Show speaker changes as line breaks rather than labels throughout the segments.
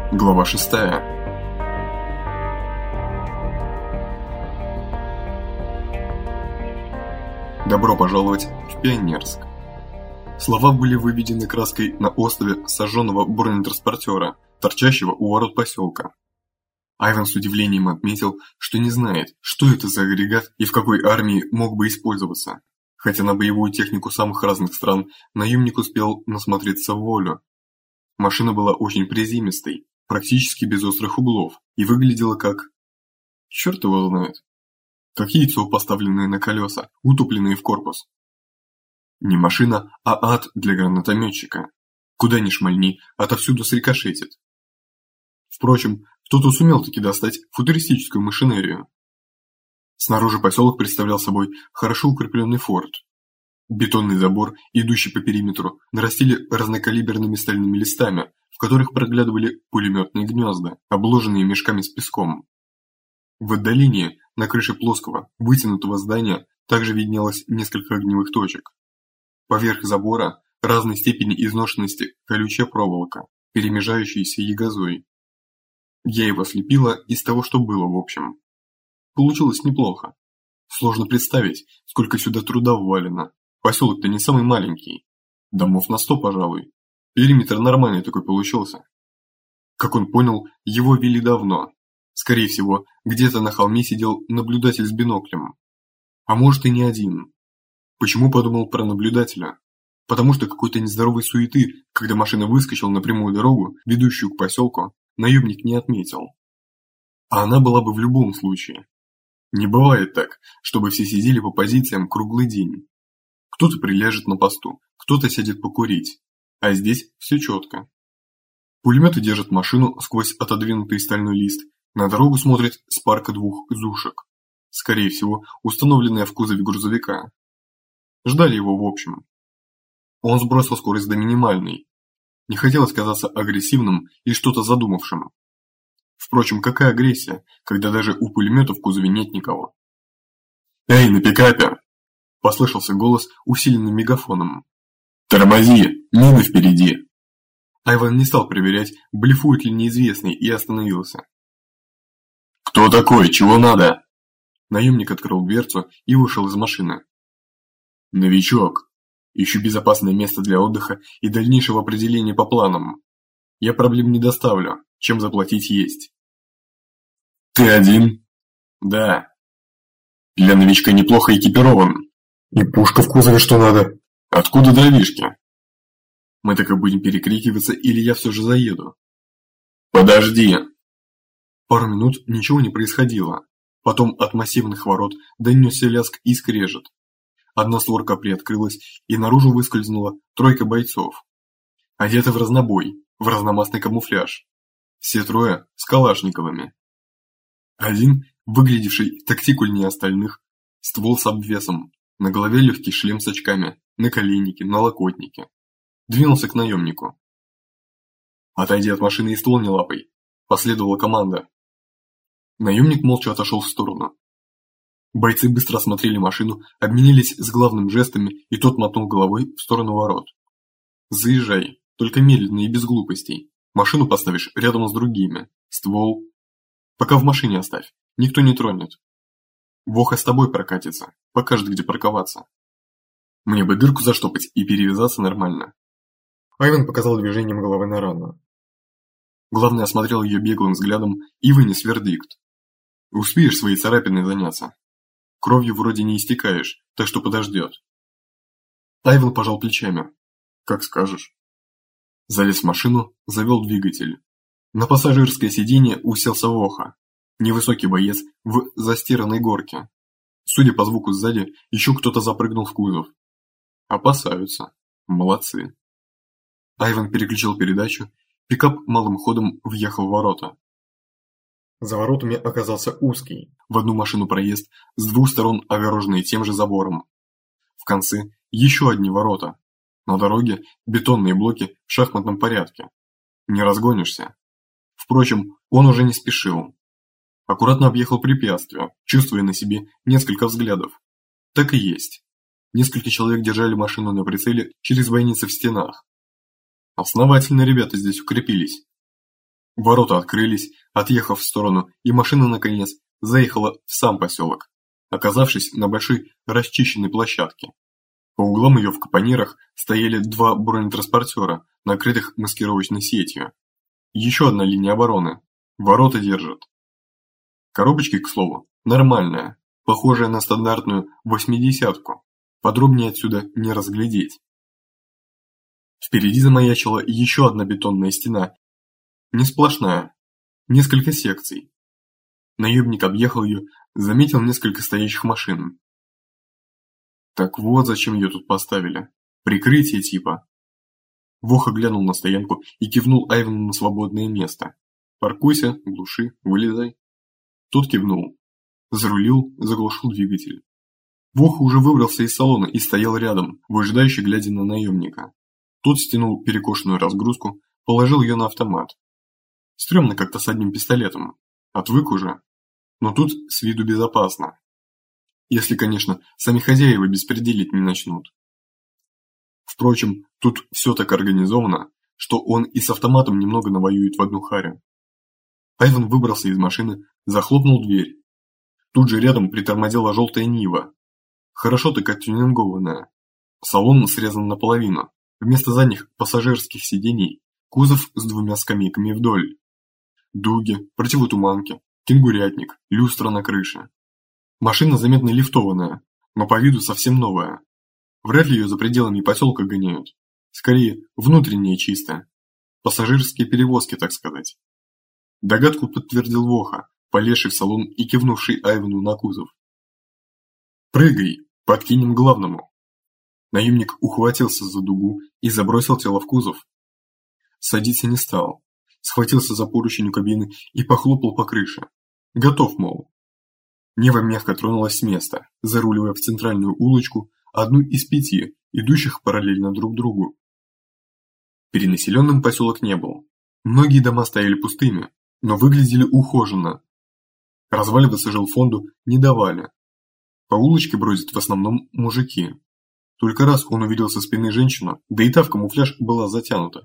Глава 6. Добро пожаловать в Пионерск. Слова были выведены краской на остове сожженного бронетранспортера, торчащего у ворот поселка. Айван с удивлением отметил, что не знает, что это за агрегат и в какой армии мог бы использоваться. Хотя на боевую технику самых разных стран наемник успел насмотреться в волю. Машина была очень приземистой, практически без острых углов, и выглядела как... черт его знает. Как яйцо, поставленное на колеса, утопленное в корпус. Не машина, а ад для гранатометчика. Куда ни шмальни, отовсюду срикошетит. Впрочем, кто-то сумел таки достать футуристическую машинерию. Снаружи поселок представлял собой хорошо укрепленный форт. Бетонный забор, идущий по периметру, нарастили разнокалиберными стальными листами, в которых проглядывали пулеметные гнезда, обложенные мешками с песком. В отдалении, на крыше плоского, вытянутого здания, также виднелось несколько огневых точек. Поверх забора разной степени изношенности колючая проволока, перемежающаяся ягозой. Я его слепила из того, что было в общем. Получилось неплохо. Сложно представить, сколько сюда труда ввалено. Поселок-то не самый маленький. Домов на 100, пожалуй. Периметр нормальный такой получился. Как он понял, его вели давно. Скорее всего, где-то на холме сидел наблюдатель с биноклем. А может и не один. Почему подумал про наблюдателя? Потому что какой-то нездоровой суеты, когда машина выскочила на прямую дорогу, ведущую к поселку, наемник не отметил. А она была бы в любом случае. Не бывает так, чтобы все сидели по позициям круглый день. Кто-то приляжет на посту, кто-то сядет покурить. А здесь все четко. Пулеметы держат машину сквозь отодвинутый стальной лист, на дорогу смотрит с парка двух зушек. Скорее всего, установленная в кузове грузовика. Ждали его в общем. Он сбросил скорость до минимальной. Не хотелось казаться агрессивным и что-то задумавшим. Впрочем, какая агрессия, когда даже у пулемета в кузове нет никого? «Эй, на пикапе!» – послышался голос, усиленный мегафоном. «Тормози! Мины впереди!» Айван не стал проверять, блефует ли неизвестный, и остановился. «Кто такой? Чего надо?» Наемник открыл дверцу и вышел из машины. «Новичок. Ищу безопасное место для отдыха и дальнейшего определения по планам. Я проблем не доставлю, чем заплатить есть». «Ты один?» «Да». «Для новичка неплохо экипирован. И пушка в кузове что надо. Откуда дровишки?» «Мы так и будем перекрикиваться, или я все же заеду?» «Подожди!» Пару минут ничего не происходило. Потом от массивных ворот донесся лязг и скрежет. Одна створка приоткрылась, и наружу выскользнула тройка бойцов. Одеты в разнобой, в разномастный камуфляж. Все трое с калашниковыми. Один, выглядевший тактикульнее остальных, ствол с обвесом, на голове легкий шлем с очками, наколенники, налокотники. Двинулся к наемнику. «Отойди от машины и ствол не лапай», – последовала команда. Наемник молча отошел в сторону. Бойцы быстро осмотрели машину, обменялись с главным жестами, и тот мотнул головой в сторону ворот. «Заезжай, только медленно и без глупостей. Машину поставишь рядом с другими. Ствол. Пока в машине оставь, никто не тронет. Воха с тобой прокатится, покажет, где парковаться. Мне бы дырку заштопать и перевязаться нормально». Айван показал движением головы на рану. Главный осмотрел ее беглым взглядом и вынес вердикт. «Успеешь своей царапиной заняться. Кровью вроде не истекаешь, так что подождет». Айван пожал плечами. «Как скажешь». Залез в машину, завел двигатель. На пассажирское сиденье уселся Воха, невысокий боец в застиранной горке. Судя по звуку сзади, еще кто-то запрыгнул в кузов. Опасаются. Молодцы. Айван переключил передачу, пикап малым ходом въехал в ворота. За воротами оказался узкий, в одну машину проезд, с двух сторон огороженный тем же забором. В конце еще одни ворота. На дороге бетонные блоки в шахматном порядке. Не разгонишься. Впрочем, он уже не спешил. Аккуратно объехал препятствие, чувствуя на себе несколько взглядов. Так и есть. Несколько человек держали машину на прицеле через бойницы в стенах. Основательно ребята здесь укрепились. Ворота открылись, отъехав в сторону, и машина, наконец, заехала в сам поселок, оказавшись на большой расчищенной площадке. По углам ее в капонирах стояли два бронетранспортера, накрытых маскировочной сетью. Еще одна линия обороны. Ворота держат. Коробочки, к слову, нормальная, похожая на стандартную 80-ку. Подробнее отсюда не разглядеть. Впереди замаячила еще одна бетонная стена. Не сплошная. Несколько секций. Наемник объехал ее, заметил несколько стоящих машин. Так вот зачем ее тут поставили. Прикрытие типа. Воха глянул на стоянку и кивнул Айвену на свободное место. «Паркуйся, глуши, вылезай». Тот кивнул. Зарулил, заглушил двигатель. Воха уже выбрался из салона и стоял рядом, выжидающе глядя на наемника. Тот стянул перекошенную разгрузку, положил ее на автомат. Стремно как-то с одним пистолетом. Отвык уже. Но тут с виду безопасно. Если, конечно, сами хозяева беспределить не начнут. Впрочем, тут все так организовано, что он и с автоматом немного навоюет в одну харю. Айвен выбрался из машины, захлопнул дверь. Тут же рядом притормозила желтая Нива. Хорошо так оттюнингованная. Салон срезан наполовину. Вместо задних пассажирских сидений кузов с двумя скамейками вдоль. Дуги, противотуманки, кенгурятник, люстра на крыше. Машина заметно лифтованная, но по виду совсем новая. Вряд ли ее за пределами поселка гоняют. Скорее, внутренняя чистая. Пассажирские перевозки, так сказать. Догадку подтвердил Воха, полезший в салон и кивнувший Айвену на кузов. «Прыгай, подкинем главному». Наемник ухватился за дугу и забросил тело в кузов. Садиться не стал. Схватился за поручень у кабины и похлопал по крыше. Готов, мол. Нева мягко тронулась с места, заруливая в центральную улочку, одну из 5, идущих параллельно друг другу. Перенаселенным поселок не был. Многие дома стояли пустыми, но выглядели ухоженно. Разваливаться жилфонду не давали. По улочке бродят в основном мужики. Только раз он увидел со спины женщину, да и та в камуфляж была затянута.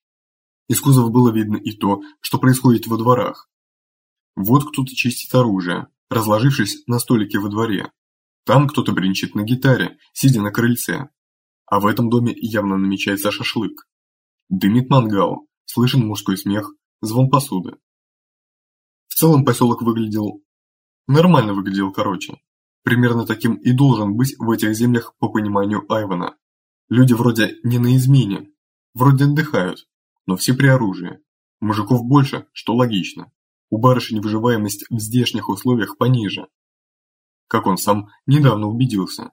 Из кузова было видно и то, что происходит во дворах. Вот кто-то чистит оружие, разложившись на столике во дворе. Там кто-то бренчит на гитаре, сидя на крыльце. А в этом доме явно намечается шашлык. Дымит мангал, слышен мужской смех, звон посуды. В целом поселок нормально выглядел, короче. Примерно таким и должен быть в этих землях по пониманию Айвена. Люди вроде не на измене, вроде отдыхают, но все при оружии. Мужиков больше, что логично. У барышень выживаемость в здешних условиях пониже. Как он сам недавно убедился.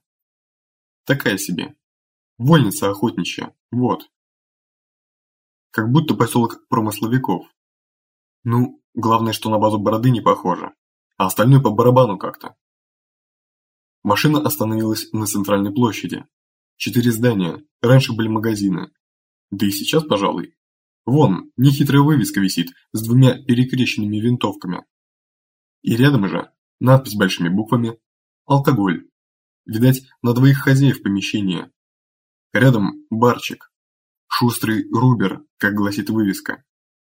Такая себе. Вольница охотничья, вот. Как будто поселок промысловиков. Ну, главное, что на базу Бороды не похоже, а остальное по барабану как-то. Машина остановилась на центральной площади. 4 здания, раньше были магазины. Да и сейчас, пожалуй. Вон, нехитрая вывеска висит с 2 перекрещенными винтовками. И рядом же надпись большими буквами «Алкоголь». Видать, на 2 хозяев помещения. Рядом барчик. Шустрый Рубер, как гласит вывеска.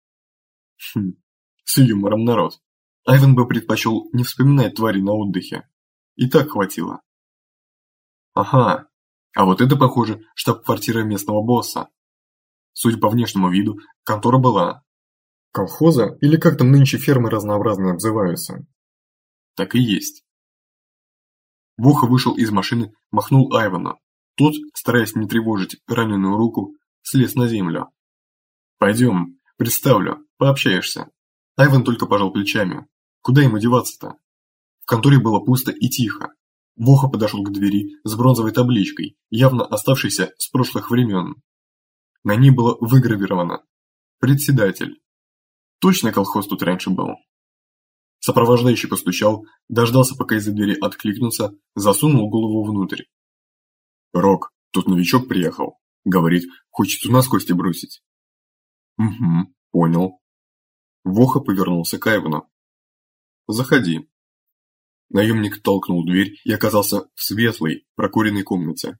С юмором народ. Айвен бы предпочел не вспоминать твари на отдыхе. И так хватило. Ага, а вот это, похоже, штаб-квартира местного босса. Судя по внешнему виду, контора была. Колхоза, или как там нынче фермы разнообразные обзываются? Так и есть. Воха вышел из машины, махнул Айвену. Тот, стараясь не тревожить раненую руку, слез на землю. «Пойдем, представлю, пообщаешься». Айвен только пожал плечами. Куда ему деваться-то? В конторе было пусто и тихо. Воха подошел к двери с бронзовой табличкой, явно оставшейся с прошлых времен. На ней было выгравировано «Председатель». Точно колхоз тут раньше был. Сопровождающий постучал, дождался, пока из-за двери откликнутся, засунул голову внутрь. «Рок, тут новичок приехал. Говорит, хочет у нас кости бросить». «Угу, понял». Воха повернулся к Айвену. «Заходи». Наемник толкнул дверь и оказался в светлой, прокуренной комнате.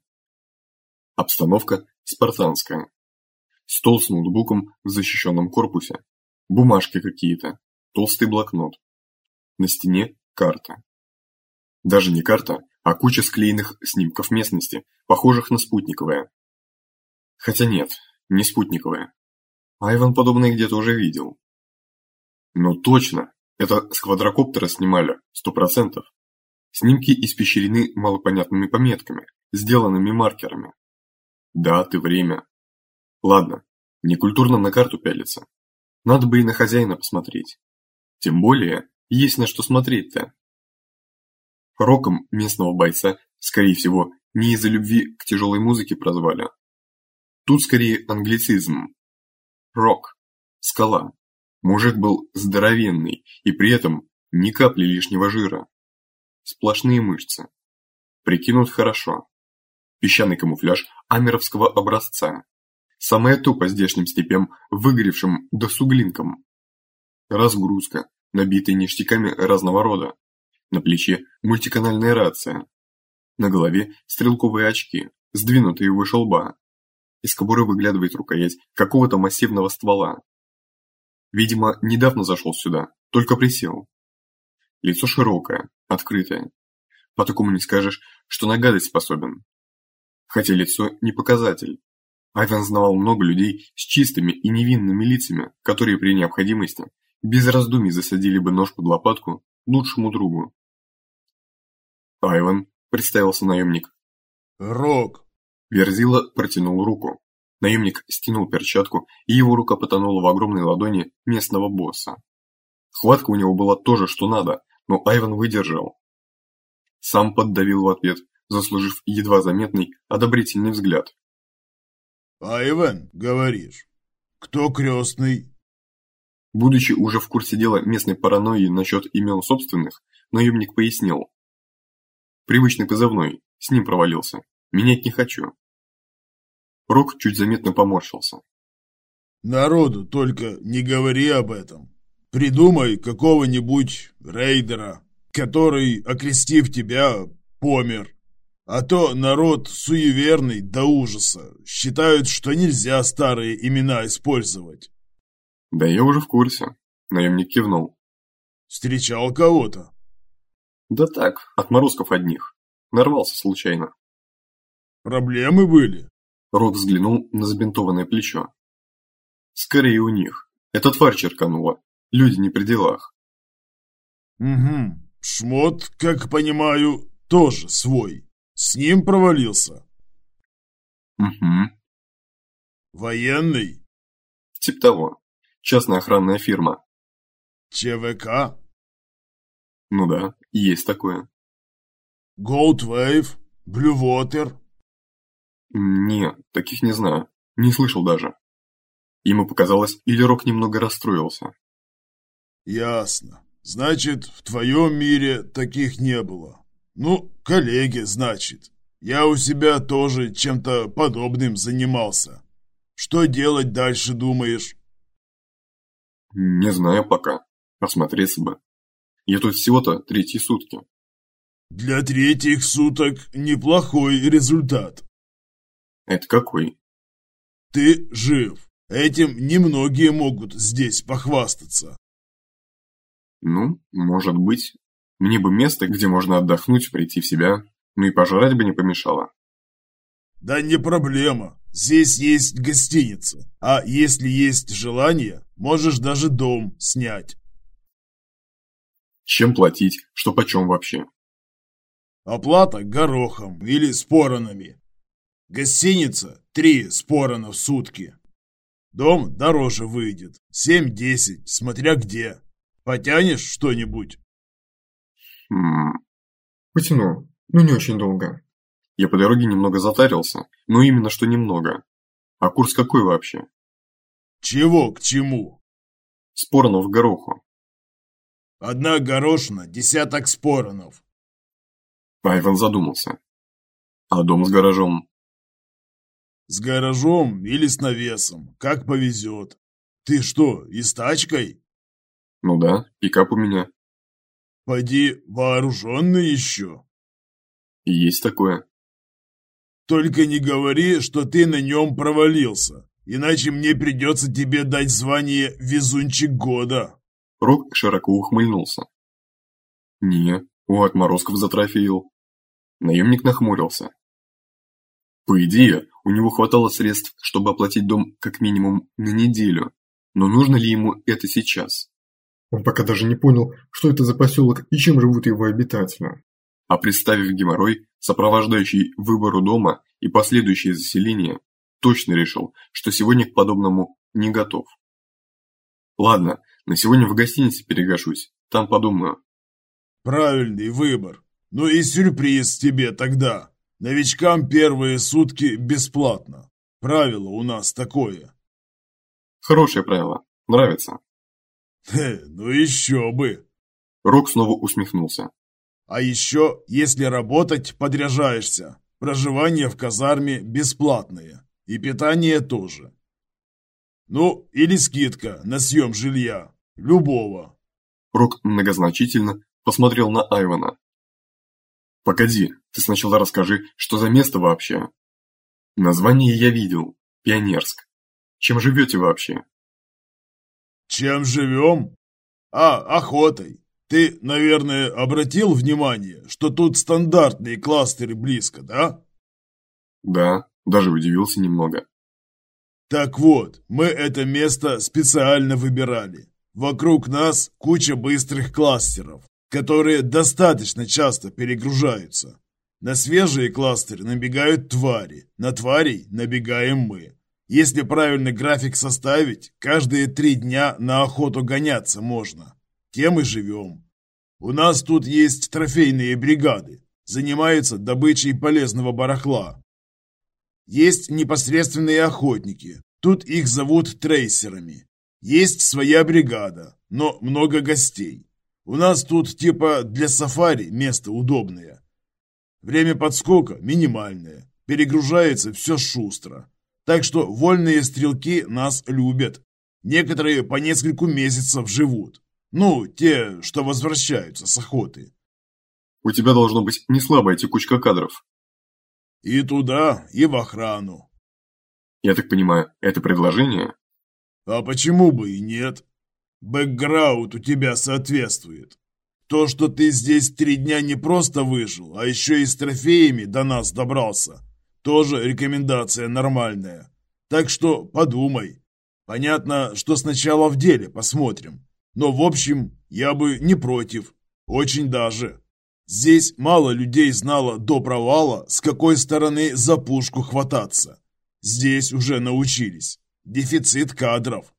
Обстановка спартанская. Стол с ноутбуком в защищенном корпусе. Бумажки какие-то, толстый блокнот. На стене карта. Даже не карта, а куча склеенных снимков местности, похожих на спутниковые. Хотя нет, не спутниковые. Айван подобное где-то уже видел. Ну точно, это с квадрокоптера снимали, 100%. Снимки испещрены малопонятными пометками, сделанными маркерами. Даты, время. Ладно, некультурно на карту пялиться. Надо бы и на хозяина посмотреть. Тем более, есть на что смотреть-то. Роком местного бойца, скорее всего, не из-за любви к тяжелой музыке прозвали. Тут скорее англицизм. Рок. Скала. Мужик был здоровенный и при этом ни капли лишнего жира. Сплошные мышцы. Прикинут хорошо. Песчаный камуфляж амеровского образца. Самое то по здешним степям, выгоревшим да суглинкам. Разгрузка, набитая ништяками разного рода. На плече мультиканальная рация. На голове стрелковые очки, сдвинутые выше лба. Из кобуры выглядывает рукоять какого-то массивного ствола. Видимо, недавно зашел сюда, только присел. Лицо широкое, открытое. По такому не скажешь, что на гадость способен. Хотя лицо не показатель. Айван знавал много людей с чистыми и невинными лицами, которые при необходимости без раздумий засадили бы нож под лопатку лучшему другу. Айван, представился наемник.
Рок.
Верзила протянул руку. Наемник стянул перчатку, и его рука потонула в огромной ладони местного босса. Хватка у него была тоже что надо, но Айван выдержал. Сам поддавил в ответ, заслужив едва заметный одобрительный взгляд.
Айван, говоришь, кто крестный?
Будучи уже в курсе дела местной паранойи насчет имен собственных, наемник пояснил. Привычный позывной, с ним провалился, менять не хочу. Рок чуть заметно поморщился.
Народу только не говори об этом. Придумай какого-нибудь рейдера, который, окрестив тебя, помер. А то народ суеверный до ужаса, считают, что нельзя старые имена использовать.
Да я уже в курсе, наемник кивнул.
Встречал кого-то?
Да так, отморозков одних. Нарвался случайно.
Проблемы были?
Рок взглянул на забинтованное плечо. Скорее у них. Эта тварь черканула. Люди не при делах.
Угу. Шмот, как понимаю, тоже свой. С ним провалился?
Угу.
Военный?
Тип того. Частная охранная фирма.
ЧВК?
Ну да, есть такое.
Goldwave? Blue Water?
Не, таких не знаю. Не слышал даже. Ему показалось, или Рок немного расстроился.
Ясно. Значит, в твоем мире таких не было. Ну, коллеги, значит. Я у себя тоже чем-то подобным занимался. Что делать дальше, думаешь?
Не знаю пока. Осмотреться бы. Я тут всего-то третьи сутки.
Для третьих суток неплохой результат.
Это какой?
Ты жив. Этим немногие могут здесь похвастаться.
Ну, может быть. Мне бы место, где можно отдохнуть, прийти в себя. Ну и пожрать бы не помешало.
Да не проблема. Здесь есть гостиница. А если есть желание, можешь даже дом снять.
Чем платить? Что почем вообще?
Оплата горохом или споронами. Гостиница 3 спорона в сутки. Дом дороже выйдет. 7-10, смотря где. Потянешь что-нибудь?
Потяну, но не очень долго. Я по дороге немного затарился, но именно что немного. А курс какой вообще?
Чего к чему?
Споронов к гороху.
1 горошина, 10 споронов.
Айван задумался. А дом с гаражом?
С гаражом или с навесом, как повезет. Ты что, и с тачкой?
Ну да, пикап у меня.
Поди, вооруженный еще.
И есть такое.
Только не говори, что ты на нем провалился. иначе мне придется тебе дать звание «Везунчик года».
Рок широко ухмыльнулся. Не, у отморозков затрофеил. Наемник нахмурился. По идее, у него хватало средств, чтобы оплатить дом как минимум на неделю, но нужно ли ему это сейчас?
Он пока даже не понял, что это за поселок и чем живут его обитатели.
А представив геморрой, сопровождающий выбору дома и последующее заселение, точно решил, что сегодня к подобному не готов. Ладно, на сегодня в гостинице перегашусь, там подумаю.
Правильный выбор. Ну и сюрприз тебе тогда. Новичкам первые сутки бесплатно. Правило у нас такое.
Хорошее правило, нравится.
Ну еще бы.
Рок снова усмехнулся.
А еще, если работать, подряжаешься. Проживание в казарме бесплатное. И питание тоже. Ну, или скидка на съем жилья. Любого.
Рок многозначительно посмотрел на Айвана. Погоди, ты сначала расскажи, что за место вообще? Название я видел. Пионерск. Чем живете вообще?
Чем живем? Охотой. Ты, наверное, обратил внимание, что тут стандартные кластеры близко, да?
Да, даже удивился немного.
Так вот, мы это место специально выбирали. Вокруг нас куча быстрых кластеров, которые достаточно часто перегружаются. На свежие кластеры набегают твари, на тварей набегаем мы. Если правильно график составить, каждые 3 дня на охоту гоняться можно. Тем и живем. У нас тут есть трофейные бригады, занимаются добычей полезного барахла. Есть непосредственные охотники, тут их зовут трейсерами. Есть своя бригада, но много гостей. У нас тут типа для сафари место удобное. Время подскока минимальное, перегружается все шустро. Так что вольные стрелки нас любят. Некоторые по нескольку месяцев живут. Ну, те, что возвращаются с охоты.
У тебя должно быть не слабая текучка кадров.
И туда, и в охрану.
Я так понимаю, это предложение?
А почему бы и нет? Бэкграунд у тебя соответствует. То, что ты здесь 3 дня не просто выжил, а еще и с трофеями до нас добрался, тоже рекомендация нормальная. Так что подумай. Понятно, что сначала в деле посмотрим. Но в общем, я бы не против. Очень даже. Здесь мало людей знало до провала, с какой стороны за пушку хвататься. Здесь уже научились. Дефицит кадров.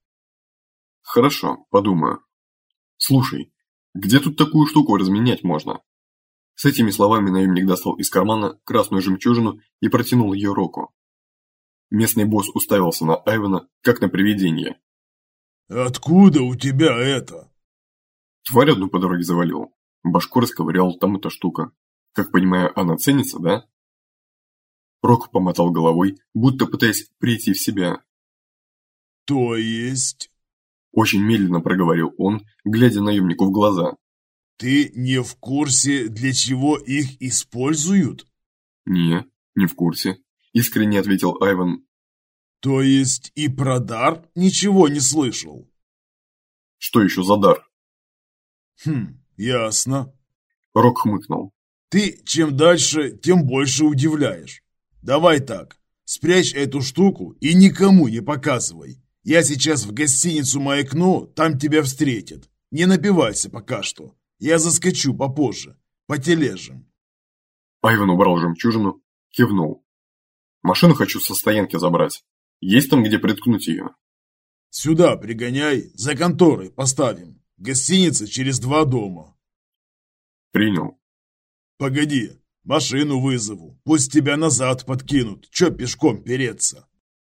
Хорошо, подумаю. Слушай, где тут такую штуку разменять можно? С этими словами наемник достал из кармана красную жемчужину и протянул ее Року. Местный босс уставился на Айвана, как на привидение.
«Откуда у тебя это?»
Тварь одну по дороге завалил. Башку расковырял, там эта штука. Как понимаю, она ценится, да? Рок помотал головой, будто пытаясь прийти в себя.
«То есть?»
Очень медленно проговорил он, глядя наемнику в глаза.
«Ты не в курсе, для чего их используют?»
Не в курсе», – искренне ответил Айван.
«То есть и про дар ничего не слышал?»
«Что еще за дар?»
Ясно».
Рок хмыкнул.
«Ты чем дальше, тем больше удивляешь. Давай так, спрячь эту штуку и никому не показывай. Я сейчас в гостиницу маякну, там тебя встретят. Не напивайся пока что. Я заскочу попозже, потележим».
Айван убрал жемчужину, кивнул. «Машину хочу со стоянки забрать. Есть там где приткнуть ее?»
«Сюда пригоняй, за конторой поставим. Гостиница через 2 дома».
«Принял».
«Погоди, машину вызову. Пусть тебя назад подкинут. Че пешком переться?»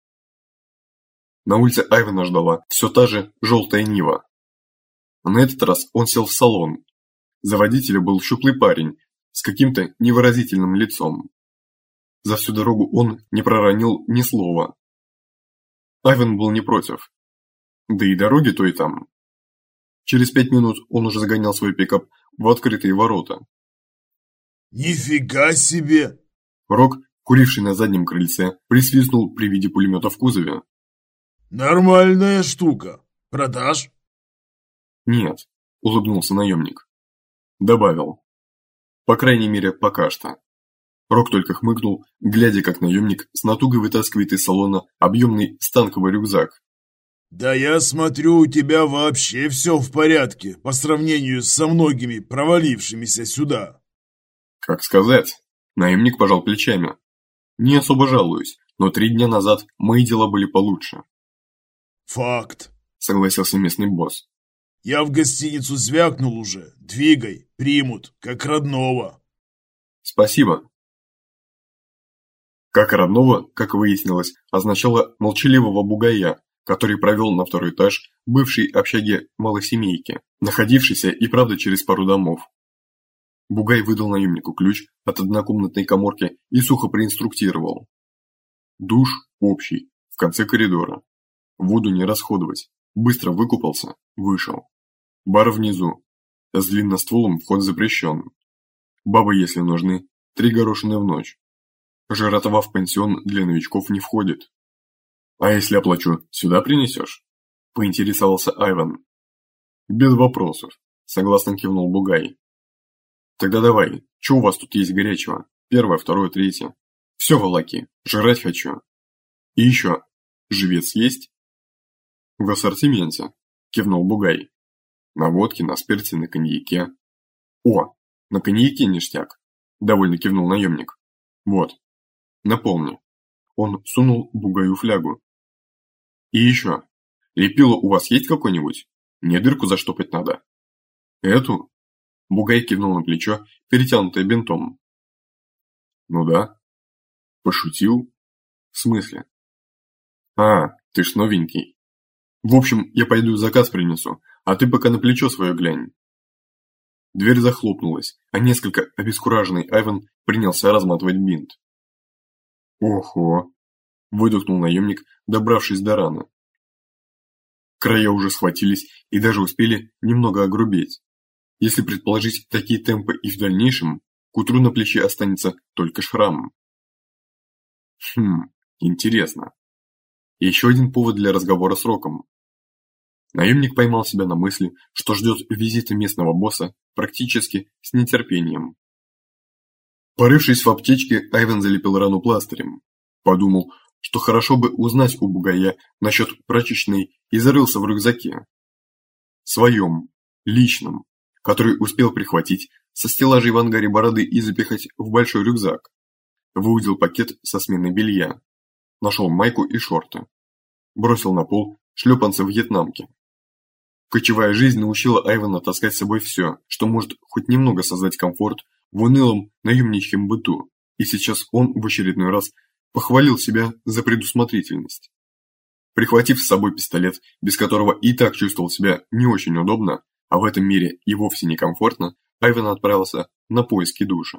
На улице Айвана ждала все та же желтая Нива. На этот раз он сел в салон. За водителем был щуплый парень с каким-то невыразительным лицом. За всю дорогу он не проронил ни слова. Айван был не против. Да и дороги то и там. Через 5 минут он уже загонял свой пикап в открытые ворота.
«Нифига себе!»
Рок, куривший на заднем крыльце, присвистнул при виде пулемета в кузове.
Нормальная штука. Продашь?
Нет, улыбнулся наемник. Добавил. По крайней мере, пока что. Рок только хмыкнул, глядя, как наемник с натугой вытаскивает из салона объемный станковый рюкзак.
Да я смотрю, у тебя вообще все в порядке по сравнению со многими провалившимися сюда.
Как сказать? Наемник пожал плечами. Не особо жалуюсь, но 3 дня назад мои дела были получше.
Факт,
Согласился местный босс.
я в гостиницу звякнул уже. Двигай, примут, как родного.
Спасибо. Как родного, как выяснилось, означало молчаливого бугая, который провел на 2-й этаж бывшей общаги малосемейки, находившейся и правда через пару домов. Бугай выдал наемнику ключ от однокомнатной каморки и сухо проинструктировал. Душ общий, в конце коридора. Воду не расходовать. Быстро выкупался, вышел. Бар внизу. С длинностволом вход запрещен. Бабы, если нужны, 3 горошины в ночь. Жратва в пансион для новичков не входит. А если оплачу, сюда принесешь? Поинтересовался Айван. Без вопросов, согласно кивнул Бугай. Тогда давай, что у вас тут есть горячего? 1-е, 2-е, 3-е. Все, волоки, жрать хочу. И еще, живец есть? В ассортименте, кивнул Бугай. На водке, на спирте, на коньяке. О, на коньяке ништяк, довольно кивнул наемник. Вот, наполни. Он сунул Бугаю флягу. И еще, лепило у вас есть какое-нибудь? Мне дырку заштопать надо. Эту? Бугай кивнул на плечо, перетянутое бинтом. Ну да. Пошутил? В смысле? А, ты ж новенький. В общем, я пойду заказ принесу, а ты пока на плечо свое глянь. Дверь захлопнулась, а несколько обескураженный Айван принялся разматывать бинт. Ого! Выдохнул наемник, добравшись до раны. Края уже схватились и даже успели немного огрубеть. Если предположить такие темпы и в дальнейшем, к утру на плече останется только шрам. Интересно. Еще один повод для разговора с Роком. Наемник поймал себя на мысли, что ждет визита местного босса практически с нетерпением. Порывшись в аптечке, Айван залепил рану пластырем. Подумал, что хорошо бы узнать у Бугая насчет прачечной, и зарылся в рюкзаке. Своем, личном, который успел прихватить со стеллажей в ангаре бороды и запихать в большой рюкзак. Выудил пакет со сменой белья. Нашел майку и шорты. Бросил на пол шлепанцы вьетнамки. Кочевая жизнь научила Айвана таскать с собой все, что может хоть немного создать комфорт в унылом наемничьем быту, и сейчас он в очередной раз похвалил себя за предусмотрительность. Прихватив с собой пистолет, без которого и так чувствовал себя не очень удобно, а в этом мире и вовсе некомфортно, Айван отправился на поиски душа.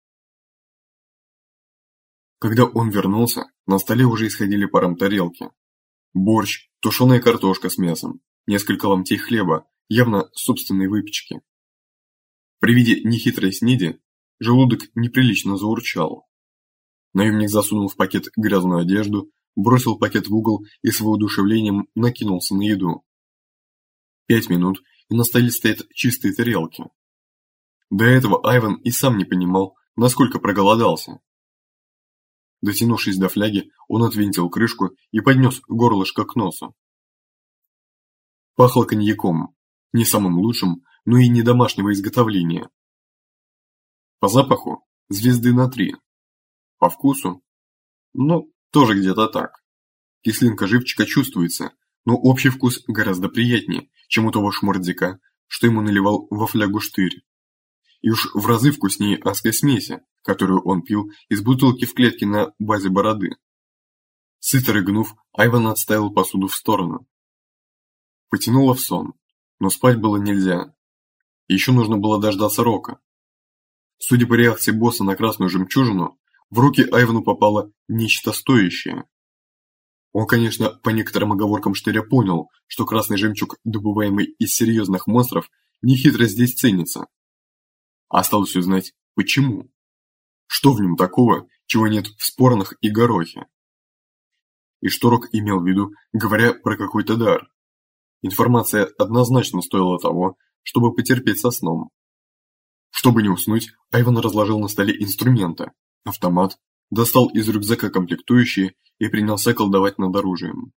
Когда он вернулся, на столе уже исходили паром тарелки. Борщ, тушеная картошка с мясом, несколько ломтей хлеба, явно собственной выпечки. При виде нехитрой снеди желудок неприлично заурчал. Наемник засунул в пакет грязную одежду, бросил пакет в угол и с воодушевлением накинулся на еду. 5 минут, и на столе стоят чистые тарелки. До этого Айван и сам не понимал, насколько проголодался. Дотянувшись до фляги, он отвинтил крышку и поднес горлышко к носу. Пахло коньяком, не самым лучшим, но и не домашнего изготовления. По запаху звезды на 3. По вкусу? Ну, тоже где-то так. Кислинка живчика чувствуется, но общий вкус гораздо приятнее, чем у того шмордзика, что ему наливал во флягу штырь. И уж в разы вкуснее адской смеси, которую он пил из бутылки в клетке на базе бороды. Сыто рыгнув, Айван отставил посуду в сторону. Потянуло в сон, но спать было нельзя. Еще нужно было дождаться Рока. Судя по реакции босса на красную жемчужину, в руки Айвану попало нечто стоящее. Он, конечно, по некоторым оговоркам штыря понял, что красный жемчуг, добываемый из серьезных монстров, нехитро здесь ценится. Осталось узнать, почему. Что в нем такого, чего нет в спорнах и горохе? и что Рок имел в виду, говоря про какой-то дар. Информация однозначно стоила того, чтобы потерпеть со сном. Чтобы не уснуть, Айван разложил на столе инструменты, автомат, достал из рюкзака комплектующие и принялся колдовать над оружием.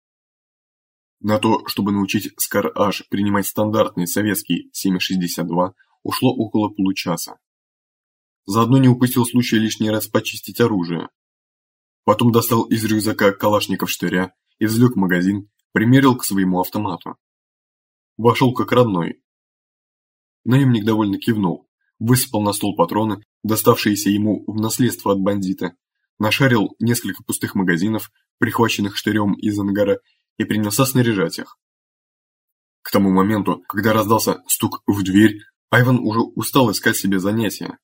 На то, чтобы научить Скар-Аш принимать стандартный советский 7,62, ушло около получаса. Заодно не упустил случая лишний раз почистить оружие. Потом достал из рюкзака калашников-штыря, извлек магазин, примерил к своему автомату. Вошел как родной. Наемник довольно кивнул, высыпал на стол патроны, доставшиеся ему в наследство от бандита, нашарил несколько пустых магазинов, прихваченных штырем из ангара, и принялся снаряжать их. К тому моменту, когда раздался стук в дверь, Айван уже устал искать себе занятия.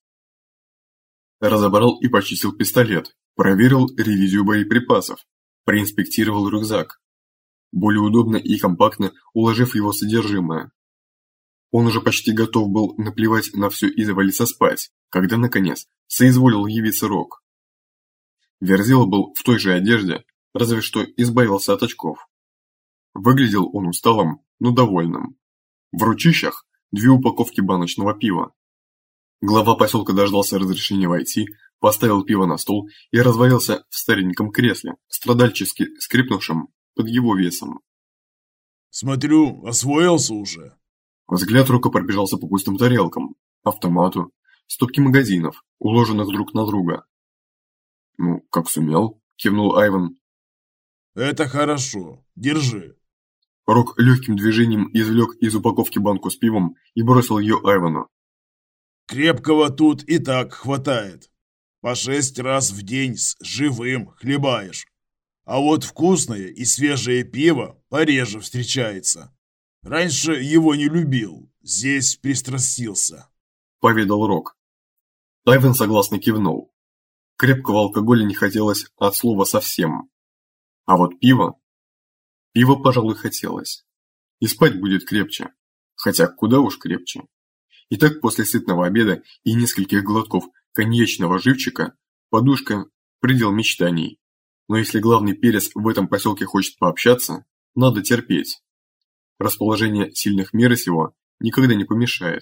Разобрал и почистил пистолет, проверил ревизию боеприпасов, проинспектировал рюкзак, более удобно и компактно уложив его содержимое. Он уже почти готов был наплевать на все и завалиться спать, когда, наконец, соизволил явиться Рок. Верзила был в той же одежде, разве что избавился от очков. Выглядел он усталым, но довольным. В ручищах 2 упаковки баночного пива. Глава поселка дождался разрешения войти, поставил пиво на стол и развалился в стареньком кресле, страдальчески скрипнувшем под его весом.
«Смотрю, освоился уже».
Взгляд Рока пробежался по пустым тарелкам, автомату, стопке магазинов, уложенных друг на друга. «Ну, как сумел», – кивнул Айван.
«Это хорошо. Держи».
Рок легким движением извлек из упаковки банку с пивом и бросил ее Айвану.
«Крепкого тут и так хватает. По 6 раз в день с живым хлебаешь. А вот вкусное и свежее пиво пореже встречается. Раньше его не любил, здесь пристрастился», –
поведал Рок. Айван согласно кивнул. Крепкого алкоголя не хотелось от слова совсем. А вот пиво, пожалуй, хотелось. И спать будет крепче, хотя куда уж крепче. И так после сытного обеда и нескольких глотков коньячного живчика подушка – предел мечтаний. Но если главный перец в этом поселке хочет пообщаться, надо терпеть. Расположение сильных мира сего никогда не помешает.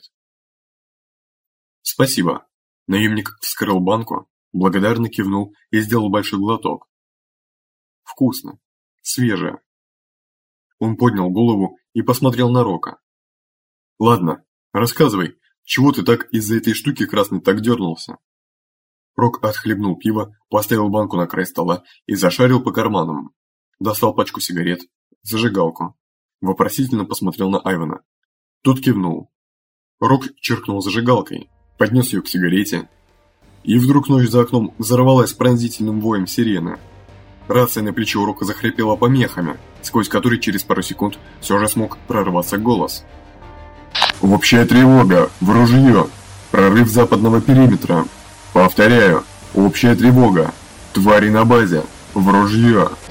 «Спасибо». Наемник вскрыл банку, благодарно кивнул и сделал большой глоток. «Вкусно. Свежее». Он поднял голову и посмотрел на Рока. «Ладно, рассказывай, чего ты так из-за этой штуки красной так дернулся?» Рок отхлебнул пиво, поставил банку на край стола и зашарил по карманам. Достал пачку сигарет, зажигалку. Вопросительно посмотрел на Айвана. Тот кивнул. Рок черкнул зажигалкой, поднес ее к сигарете. И вдруг ночь за окном взорвалась пронзительным воем сирены. Рация на плече у Рока захрипела помехами, сквозь которые через пару секунд все же смог прорваться голос. «Общая тревога! В ружье! Прорыв западного периметра! Повторяю, общая тревога! Твари на базе! В ружье!»